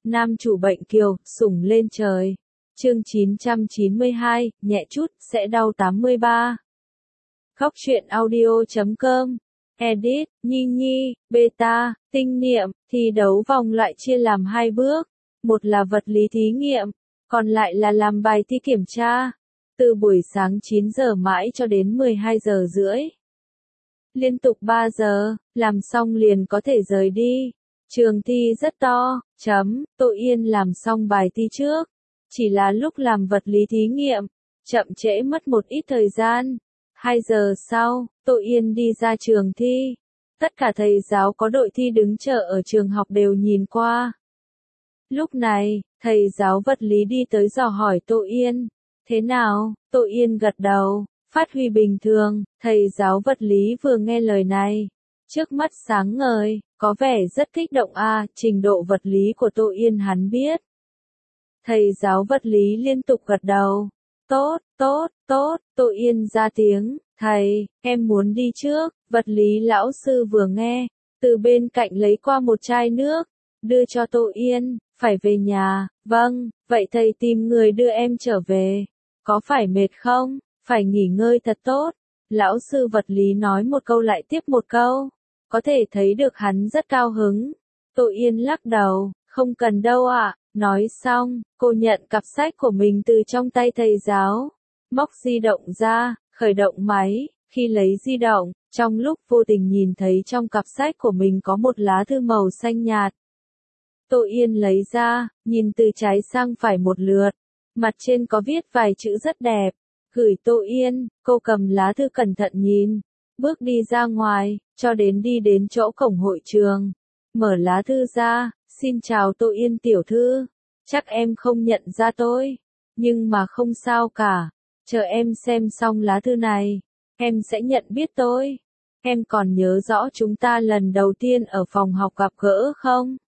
nam chủ bệnh kiều, sủng lên trời. Chương 992, nhẹ chút, sẽ đau 83. Khóc chuyện audio.com. Edit, Nhi Nhi, Beta, tinh niệm, thi đấu vòng loại chia làm 2 bước. Một là vật lý thí nghiệm, còn lại là làm bài thi kiểm tra. Từ buổi sáng 9 giờ mãi cho đến 12 giờ rưỡi. Liên tục 3 giờ, làm xong liền có thể rời đi. Trường thi rất to, Tô Yên làm xong bài thi trước. Chỉ là lúc làm vật lý thí nghiệm, chậm trễ mất một ít thời gian. 2 giờ sau, Tô Yên đi ra trường thi. Tất cả thầy giáo có đội thi đứng chờ ở trường học đều nhìn qua. Lúc này, thầy giáo vật lý đi tới dò hỏi Tô Yên. Thế nào? Tô Yên gật đầu, phát huy bình thường. Thầy giáo vật lý vừa nghe lời này, trước mắt sáng ngời, có vẻ rất kích động trình độ vật lý của Tô Yên hắn biết. Thầy giáo vật lý liên tục gật đầu. Tốt, tốt, tốt, Tô Yên ra tiếng, thầy, em muốn đi trước. Vật lý lão sư vừa nghe, từ bên cạnh lấy qua một chai nước, đưa cho Tô Yên, phải về nhà, vâng, vậy thầy tìm người đưa em trở về. Có phải mệt không? Phải nghỉ ngơi thật tốt. Lão sư vật lý nói một câu lại tiếp một câu, có thể thấy được hắn rất cao hứng. Tô Yên lắc đầu, không cần đâu ạ. Nói xong, cô nhận cặp sách của mình từ trong tay thầy giáo, móc di động ra, khởi động máy. Khi lấy di động, trong lúc vô tình nhìn thấy trong cặp sách của mình có một lá thư màu xanh nhạt. Tô Yên lấy ra, nhìn từ trái sang phải một lượt, mặt trên có viết vài chữ rất đẹp, gửi Tô Yên. Cô cầm lá thư cẩn thận nhìn, bước đi ra ngoài, cho đến đi đến chỗ cổng hội trường, mở lá thư ra. Xin chào Tô Yên tiểu thư, chắc em không nhận ra tôi, nhưng mà không sao cả, chờ em xem xong lá thư này, em sẽ nhận biết tôi. Em còn nhớ rõ chúng ta lần đầu tiên ở phòng học gặp gỡ không?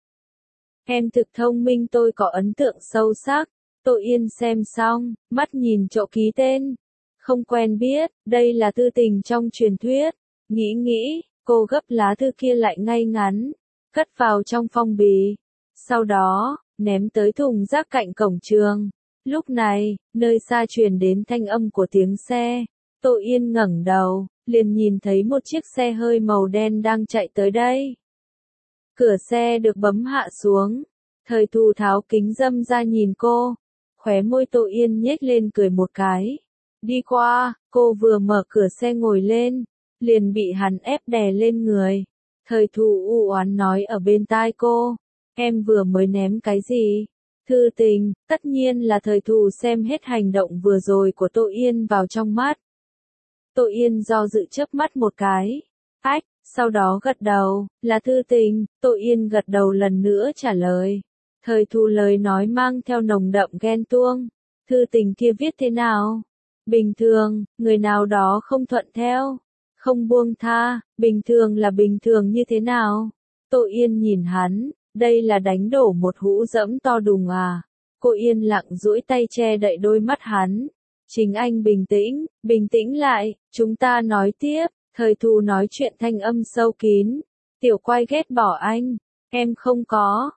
Em thực thông minh, tôi có ấn tượng sâu sắc. Tô Yên xem xong, mắt nhìn chỗ ký tên. Không quen biết, đây là thư tình trong truyền thuyết. Nghĩ, cô gấp lá thư kia lại ngay ngắn, cất vào trong phong bì. Sau đó, ném tới thùng rác cạnh cổng trường. Lúc này, nơi xa truyền đến thanh âm của tiếng xe. Tô Yên ngẩng đầu, liền nhìn thấy một chiếc xe hơi màu đen đang chạy tới đây. Cửa xe được bấm hạ xuống. Thời Thù tháo kính râm ra nhìn cô. Khóe môi Tô Yên nhếch lên cười một cái. Đi qua, cô vừa mở cửa xe ngồi lên, liền bị hắn ép đè lên người. Thời Thù u oán nói ở bên tai cô. Em vừa mới ném cái gì? Thư tình. Tất nhiên là Thời Thù xem hết hành động vừa rồi của Tô Yên vào trong mắt. Tô Yên do dự chớp mắt một cái. Sau đó gật đầu, là thư tình. Tô Yên gật đầu lần nữa trả lời. Thời Thù lời nói mang theo nồng đậm ghen tuông. Thư tình kia viết thế nào? Bình thường, người nào đó không thuận theo, không buông tha, bình thường là bình thường như thế nào? Tô Yên nhìn hắn, đây là đánh đổ một hũ dẫm to đùng à? Cô yên lặng duỗi tay che đậy đôi mắt hắn. Chính anh bình tĩnh lại, chúng ta nói tiếp. Thời Thù nói chuyện thanh âm sâu kín. Tiểu Quay ghét bỏ anh. Em không có,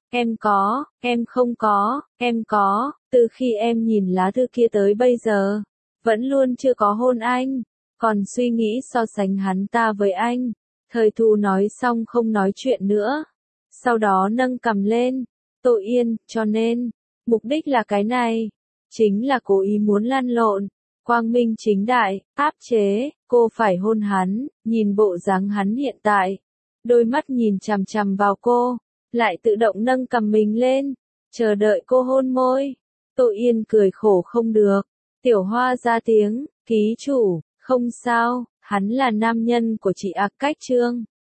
em có, từ khi em nhìn lá thư kia tới bây giờ, vẫn luôn chưa có hôn anh, còn suy nghĩ so sánh hắn ta với anh. Thời Thù nói xong không nói chuyện nữa, sau đó nâng cằm lên. Tô Yên, cho nên, mục đích là cái này, chính là cố ý muốn lăn lộn, quang minh chính đại, áp chế, cô phải hôn hắn. Nhìn bộ dáng hắn hiện tại, đôi mắt nhìn chằm chằm vào cô, lại tự động nâng cằm mình lên, chờ đợi cô hôn môi. Tô Yên cười khổ không được. Tiểu Hoa ra tiếng, ký chủ, không sao, hắn là nam nhân của chị Cách Trương.